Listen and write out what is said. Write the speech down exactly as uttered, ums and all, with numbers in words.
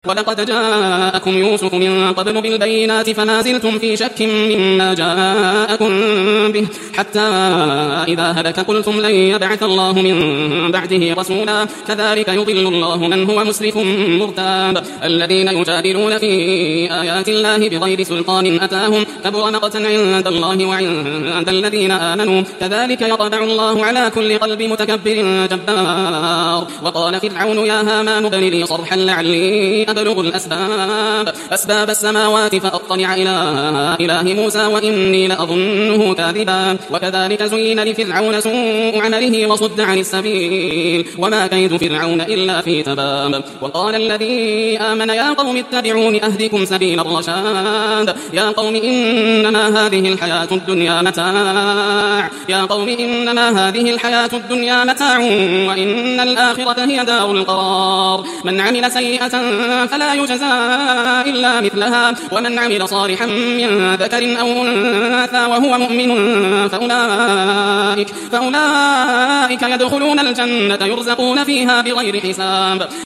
ولقد جاءكم يوسف من قبل بالبينات فما زلتم في شك مما جاءكم به حتى إذا هلك قلتم لن يبعث الله من بعده رسولا كذلك يضل الله من هو مسرف مرتاب. الذين يجادلون في آيات الله بغير سلطان أتاهم كبر مقتا عند الله وعند الذين آمنوا كذلك يطبع الله على كل قلب متكبر جبار. وقال فرعون يا هامان ابن لي صرحا لعلي أبلغ الأسباب أسباب السماوات فأطلع إلى إله موسى وإني لأظنه كاذبا. وكذلك زين لفرعون سوء عمله وصد عن السبيل وما كيد فرعون إلا في تباب. وقال الذي آمن يا قوم اتبعون أهدكم سبيل الرشاد. يا قوم إنما هذه الحياة الدنيا متاع يا قوم إنما هذه الحياة الدنيا متاع وإن الآخرة هي دار القرار. من عمل سيئة فلا يجزى إلا مثلها ومن عمل صالحا من ذكر أو أنثى وهو مؤمن فأولئك, فأولئك يدخلون الجنة يرزقون فيها بغير حساب.